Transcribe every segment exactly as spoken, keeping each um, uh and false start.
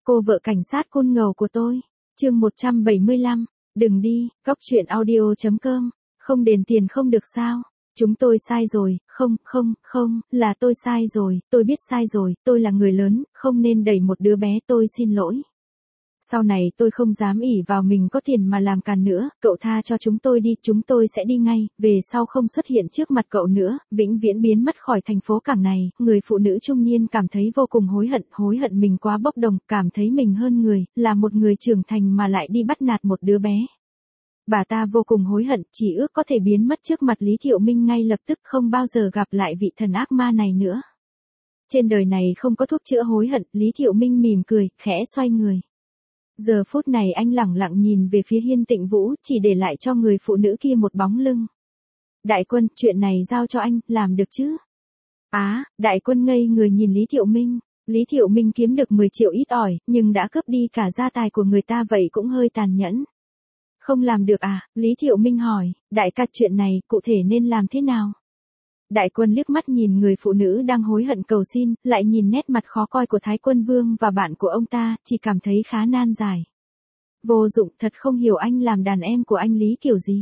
Cô vợ cảnh sát côn ngầu của tôi. Chương một trăm bảy mươi lăm. Đừng đi, góc truyện audio chấm com. Không đền tiền không được sao? Chúng tôi sai rồi, không, không, không, là tôi sai rồi, tôi biết sai rồi, tôi là người lớn, không nên đẩy một đứa bé, tôi xin lỗi. Sau này tôi không dám ỷ vào mình có tiền mà làm càn nữa, cậu tha cho chúng tôi đi, chúng tôi sẽ đi ngay, về sau không xuất hiện trước mặt cậu nữa, vĩnh viễn biến mất khỏi thành phố cảng này. Người phụ nữ trung niên cảm thấy vô cùng hối hận, hối hận mình quá bốc đồng, cảm thấy mình hơn người, là một người trưởng thành mà lại đi bắt nạt một đứa bé. Bà ta vô cùng hối hận, chỉ ước có thể biến mất trước mặt Lý Thiệu Minh ngay lập tức, không bao giờ gặp lại vị thần ác ma này nữa. Trên đời này không có thuốc chữa hối hận, Lý Thiệu Minh mỉm cười, khẽ xoay người. Giờ phút này anh lẳng lặng nhìn về phía Hiên Tịnh Vũ, chỉ để lại cho người phụ nữ kia một bóng lưng. Đại Quân, chuyện này giao cho anh, làm được chứ? Á, à, Đại Quân ngây người nhìn Lý Thiệu Minh. Lý Thiệu Minh kiếm được mười triệu ít ỏi, nhưng đã cướp đi cả gia tài của người ta, vậy cũng hơi tàn nhẫn. Không làm được à? Lý Thiệu Minh hỏi, đại ca, chuyện này, cụ thể nên làm thế nào? Đại Quân liếc mắt nhìn người phụ nữ đang hối hận cầu xin, lại nhìn nét mặt khó coi của Thái Quân Vương và bạn của ông ta, chỉ cảm thấy khá nan giải. Vô dụng, thật không hiểu anh làm đàn em của anh Lý kiểu gì.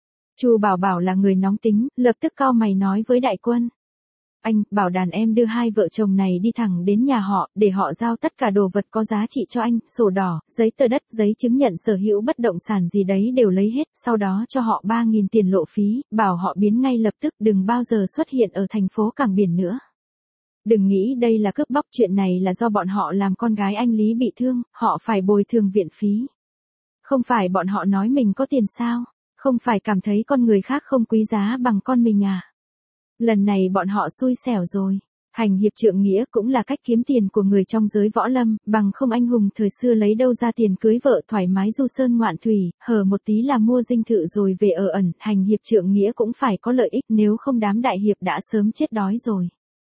Chu Bảo Bảo là người nóng tính, lập tức cau mày nói với Đại Quân. Anh, bảo đàn em đưa hai vợ chồng này đi thẳng đến nhà họ, để họ giao tất cả đồ vật có giá trị cho anh, sổ đỏ, giấy tờ đất, giấy chứng nhận sở hữu bất động sản gì đấy đều lấy hết, sau đó cho họ ba nghìn tiền lộ phí, bảo họ biến ngay lập tức, đừng bao giờ xuất hiện ở thành phố cảng biển nữa. Đừng nghĩ đây là cướp bóc, chuyện này là do bọn họ làm con gái anh Lý bị thương, họ phải bồi thường viện phí. Không phải bọn họ nói mình có tiền sao? Không phải cảm thấy con người khác không quý giá bằng con mình à? Lần này bọn họ xui xẻo rồi. Hành hiệp trượng nghĩa cũng là cách kiếm tiền của người trong giới võ lâm, bằng không anh hùng thời xưa lấy đâu ra tiền cưới vợ thoải mái du sơn ngoạn thủy, hở một tí là mua dinh thự rồi về ở ẩn. Hành hiệp trượng nghĩa cũng phải có lợi ích, nếu không đám đại hiệp đã sớm chết đói rồi.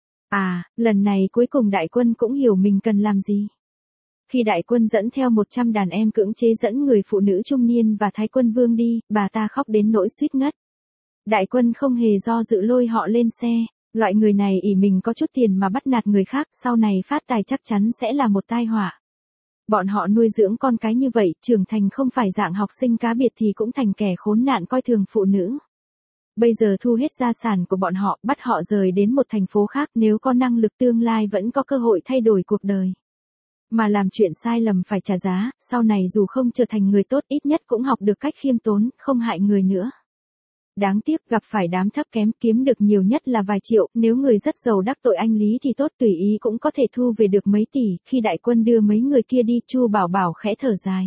À, lần này cuối cùng Đại Quân cũng hiểu mình cần làm gì. Khi Đại Quân dẫn theo một trăm đàn em cưỡng chế dẫn người phụ nữ trung niên và Thái Quân Vương đi, bà ta khóc đến nỗi suýt ngất. Đại Quân không hề do dự lôi họ lên xe, loại người này ỷ mình có chút tiền mà bắt nạt người khác, sau này phát tài chắc chắn sẽ là một tai họa. Bọn họ nuôi dưỡng con cái như vậy, trưởng thành không phải dạng học sinh cá biệt thì cũng thành kẻ khốn nạn coi thường phụ nữ. Bây giờ thu hết gia sản của bọn họ, bắt họ rời đến một thành phố khác, nếu có năng lực tương lai vẫn có cơ hội thay đổi cuộc đời. Mà làm chuyện sai lầm phải trả giá, sau này dù không trở thành người tốt ít nhất cũng học được cách khiêm tốn, không hại người nữa. Đáng tiếc gặp phải đám thấp kém, kiếm được nhiều nhất là vài triệu, nếu người rất giàu đắc tội anh Lý thì tốt, tùy ý cũng có thể thu về được mấy tỷ. Khi Đại Quân đưa mấy người kia đi, Chu Bảo Bảo khẽ thở dài.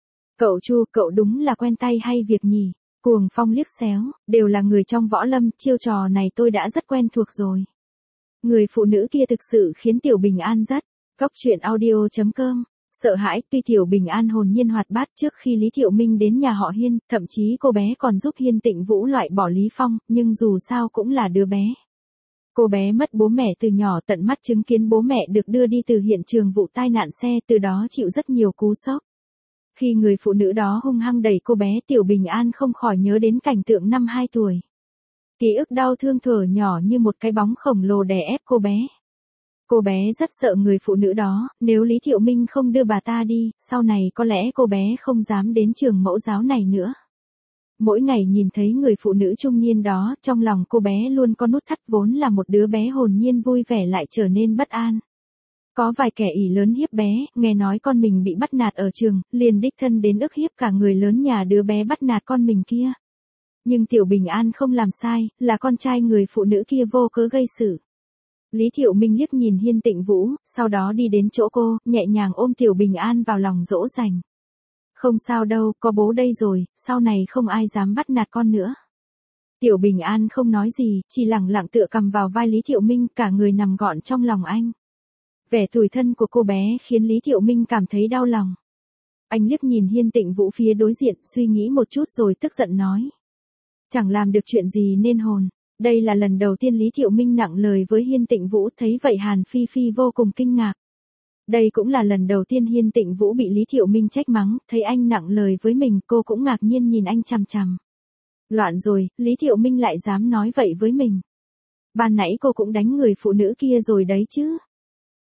Cậu Chu, cậu đúng là quen tay hay việc nhỉ? Cuồng Phong liếc xéo, đều là người trong võ lâm, chiêu trò này tôi đã rất quen thuộc rồi. Người phụ nữ kia thực sự khiến Tiểu Bình An rất. Góc truyện audio chấm com. Sợ hãi, tuy Tiểu Bình An hồn nhiên hoạt bát trước khi Lý Thiệu Minh đến nhà họ Hiên, thậm chí cô bé còn giúp Hiên Tịnh Vũ loại bỏ Lý Phong, nhưng dù sao cũng là đứa bé. Cô bé mất bố mẹ từ nhỏ, tận mắt chứng kiến bố mẹ được đưa đi từ hiện trường vụ tai nạn xe, từ đó chịu rất nhiều cú sốc. Khi người phụ nữ đó hung hăng đẩy cô bé, Tiểu Bình An không khỏi nhớ đến cảnh tượng năm hai tuổi. Ký ức đau thương thuở nhỏ như một cái bóng khổng lồ đè ép cô bé. Cô bé rất sợ người phụ nữ đó, nếu Lý Thiệu Minh không đưa bà ta đi, sau này có lẽ cô bé không dám đến trường mẫu giáo này nữa. Mỗi ngày nhìn thấy người phụ nữ trung niên đó, trong lòng cô bé luôn có nút thắt, vốn là một đứa bé hồn nhiên vui vẻ lại trở nên bất an. Có vài kẻ ỷ lớn hiếp bé, nghe nói con mình bị bắt nạt ở trường, liền đích thân đến ức hiếp cả người lớn nhà đứa bé bắt nạt con mình kia. Nhưng Tiểu Bình An không làm sai, là con trai người phụ nữ kia vô cớ gây sự. Lý Thiệu Minh liếc nhìn Hiên Tịnh Vũ, sau đó đi đến chỗ cô, nhẹ nhàng ôm Tiểu Bình An vào lòng dỗ dành. Không sao đâu, có bố đây rồi, sau này không ai dám bắt nạt con nữa. Tiểu Bình An không nói gì, chỉ lẳng lặng tựa cầm vào vai Lý Thiệu Minh, cả người nằm gọn trong lòng anh. Vẻ tủi thân của cô bé khiến Lý Thiệu Minh cảm thấy đau lòng. Anh liếc nhìn Hiên Tịnh Vũ phía đối diện, suy nghĩ một chút rồi tức giận nói. Chẳng làm được chuyện gì nên hồn. Đây là lần đầu tiên Lý Thiệu Minh nặng lời với Hiên Tịnh Vũ, thấy vậy Hàn Phi Phi vô cùng kinh ngạc. Đây cũng là lần đầu tiên Hiên Tịnh Vũ bị Lý Thiệu Minh trách mắng, thấy anh nặng lời với mình, cô cũng ngạc nhiên nhìn anh chằm chằm. Loạn rồi, Lý Thiệu Minh lại dám nói vậy với mình. Ban nãy cô cũng đánh người phụ nữ kia rồi đấy chứ.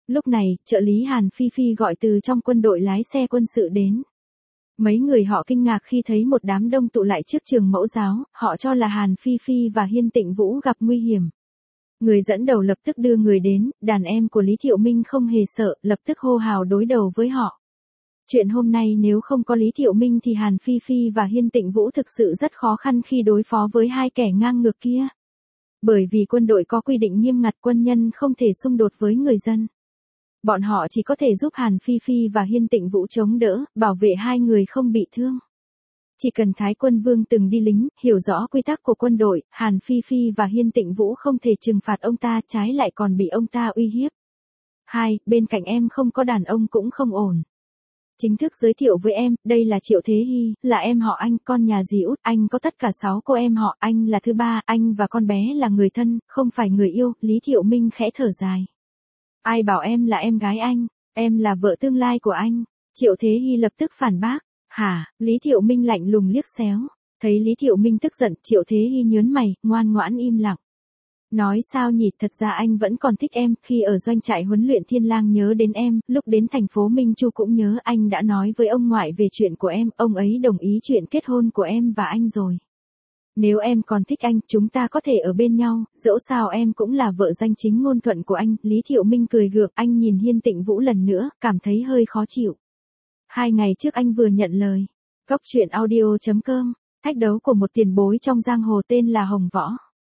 Lúc này, trợ lý Hàn Phi Phi gọi từ trong quân đội lái xe quân sự đến. Mấy người họ kinh ngạc khi thấy một đám đông tụ lại trước trường mẫu giáo, họ cho là Hàn Phi Phi và Hiên Tịnh Vũ gặp nguy hiểm. Người dẫn đầu lập tức đưa người đến, đàn em của Lý Thiệu Minh không hề sợ, lập tức hô hào đối đầu với họ. Chuyện hôm nay nếu không có Lý Thiệu Minh thì Hàn Phi Phi và Hiên Tịnh Vũ thực sự rất khó khăn khi đối phó với hai kẻ ngang ngược kia. Bởi vì quân đội có quy định nghiêm ngặt, quân nhân không thể xung đột với người dân. Bọn họ chỉ có thể giúp Hàn Phi Phi và Hiên Tịnh Vũ chống đỡ, bảo vệ hai người không bị thương. Chỉ cần Thái Quân Vương từng đi lính, hiểu rõ quy tắc của quân đội, Hàn Phi Phi và Hiên Tịnh Vũ không thể trừng phạt ông ta, trái lại còn bị ông ta uy hiếp. Hai, bên cạnh em không có đàn ông cũng không ổn. Chính thức giới thiệu với em, đây là Triệu Thế Hy, là em họ anh, con nhà dì út, anh có tất cả sáu cô em họ, anh là thứ ba, anh và con bé là người thân, không phải người yêu, Lý Thiệu Minh khẽ thở dài. Ai bảo em là em gái anh, em là vợ tương lai của anh. Triệu Thế Hy lập tức phản bác. Hả, Lý Thiệu Minh lạnh lùng liếc xéo. Thấy Lý Thiệu Minh tức giận, Triệu Thế Hy nhớn mày, ngoan ngoãn im lặng. Nói sao nhỉ, thật ra anh vẫn còn thích em, khi ở doanh trại huấn luyện Thiên Lang nhớ đến em, lúc đến thành phố Minh Chu cũng nhớ, anh đã nói với ông ngoại về chuyện của em, ông ấy đồng ý chuyện kết hôn của em và anh rồi. Nếu em còn thích anh, chúng ta có thể ở bên nhau, dẫu sao em cũng là vợ danh chính ngôn thuận của anh. Lý Thiệu Minh cười gượng, anh nhìn Hiên Tịnh Vũ lần nữa, cảm thấy hơi khó chịu. Hai ngày trước anh vừa nhận lời. Góc truyện audio chấm com, thách đấu của một tiền bối trong giang hồ tên là Hồng Võ.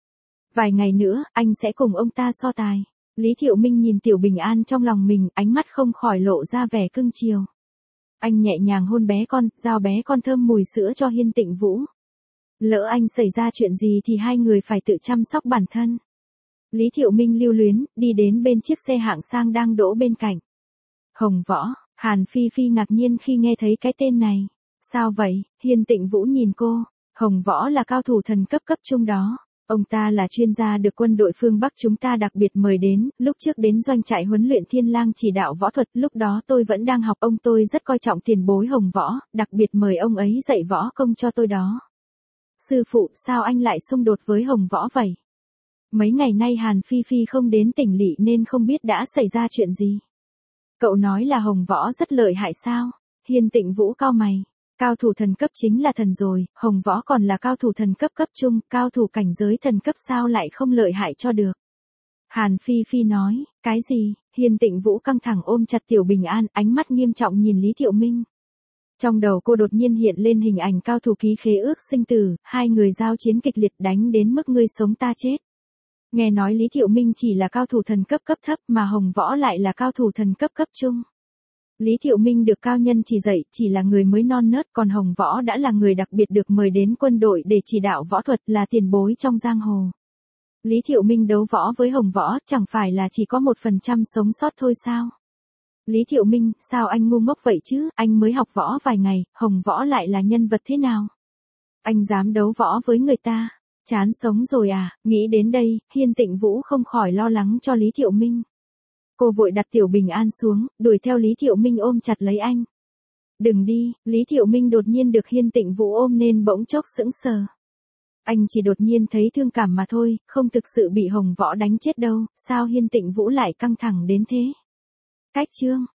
Vài ngày nữa, anh sẽ cùng ông ta so tài. Lý Thiệu Minh nhìn Tiểu Bình An trong lòng mình, ánh mắt không khỏi lộ ra vẻ cưng chiều. Anh nhẹ nhàng hôn bé con, giao bé con thơm mùi sữa cho Hiên Tịnh Vũ. Lỡ anh xảy ra chuyện gì thì hai người phải tự chăm sóc bản thân. Lý Thiệu Minh lưu luyến, đi đến bên chiếc xe hạng sang đang đỗ bên cạnh. Hồng Võ, Hàn Phi Phi ngạc nhiên khi nghe thấy cái tên này. Sao vậy? Hiên Tịnh Vũ nhìn cô. Hồng Võ là cao thủ thần cấp cấp trung đó. Ông ta là chuyên gia được quân đội phương Bắc chúng ta đặc biệt mời đến, lúc trước đến doanh trại huấn luyện Thiên Lang chỉ đạo võ thuật, lúc đó tôi vẫn đang học, ông tôi rất coi trọng tiền bối Hồng Võ, đặc biệt mời ông ấy dạy võ công cho tôi đó. Sư phụ, sao anh lại xung đột với Hồng Võ vậy? Mấy ngày nay Hàn Phi Phi không đến tỉnh lỵ nên không biết đã xảy ra chuyện gì. Cậu nói là Hồng Võ rất lợi hại sao? Hiên Tịnh Vũ cau mày. Cao thủ thần cấp chính là thần rồi, Hồng Võ còn là cao thủ thần cấp cấp trung, cao thủ cảnh giới thần cấp sao lại không lợi hại cho được. Hàn Phi Phi nói, cái gì? Hiên Tịnh Vũ căng thẳng ôm chặt Tiểu Bình An, ánh mắt nghiêm trọng nhìn Lý Thiệu Minh. Trong đầu cô đột nhiên hiện lên hình ảnh cao thủ ký khế ước sinh tử, hai người giao chiến kịch liệt đánh đến mức ngươi sống ta chết. Nghe nói Lý Thiệu Minh chỉ là cao thủ thần cấp cấp thấp mà Hồng Võ lại là cao thủ thần cấp cấp trung. Lý Thiệu Minh được cao nhân chỉ dạy, chỉ là người mới non nớt, còn Hồng Võ đã là người đặc biệt được mời đến quân đội để chỉ đạo võ thuật, là tiền bối trong giang hồ. Lý Thiệu Minh đấu võ với Hồng Võ, chẳng phải là chỉ có một phần trăm sống sót thôi sao? Lý Thiệu Minh, sao anh ngu ngốc vậy chứ, anh mới học võ vài ngày, Hồng Võ lại là nhân vật thế nào? Anh dám đấu võ với người ta? Chán sống rồi à? Nghĩ đến đây, Hiên Tịnh Vũ không khỏi lo lắng cho Lý Thiệu Minh. Cô vội đặt Tiểu Bình An xuống, đuổi theo Lý Thiệu Minh ôm chặt lấy anh. Đừng đi, Lý Thiệu Minh đột nhiên được Hiên Tịnh Vũ ôm nên bỗng chốc sững sờ. Anh chỉ đột nhiên thấy thương cảm mà thôi, không thực sự bị Hồng Võ đánh chết đâu, sao Hiên Tịnh Vũ lại căng thẳng đến thế? Cách chương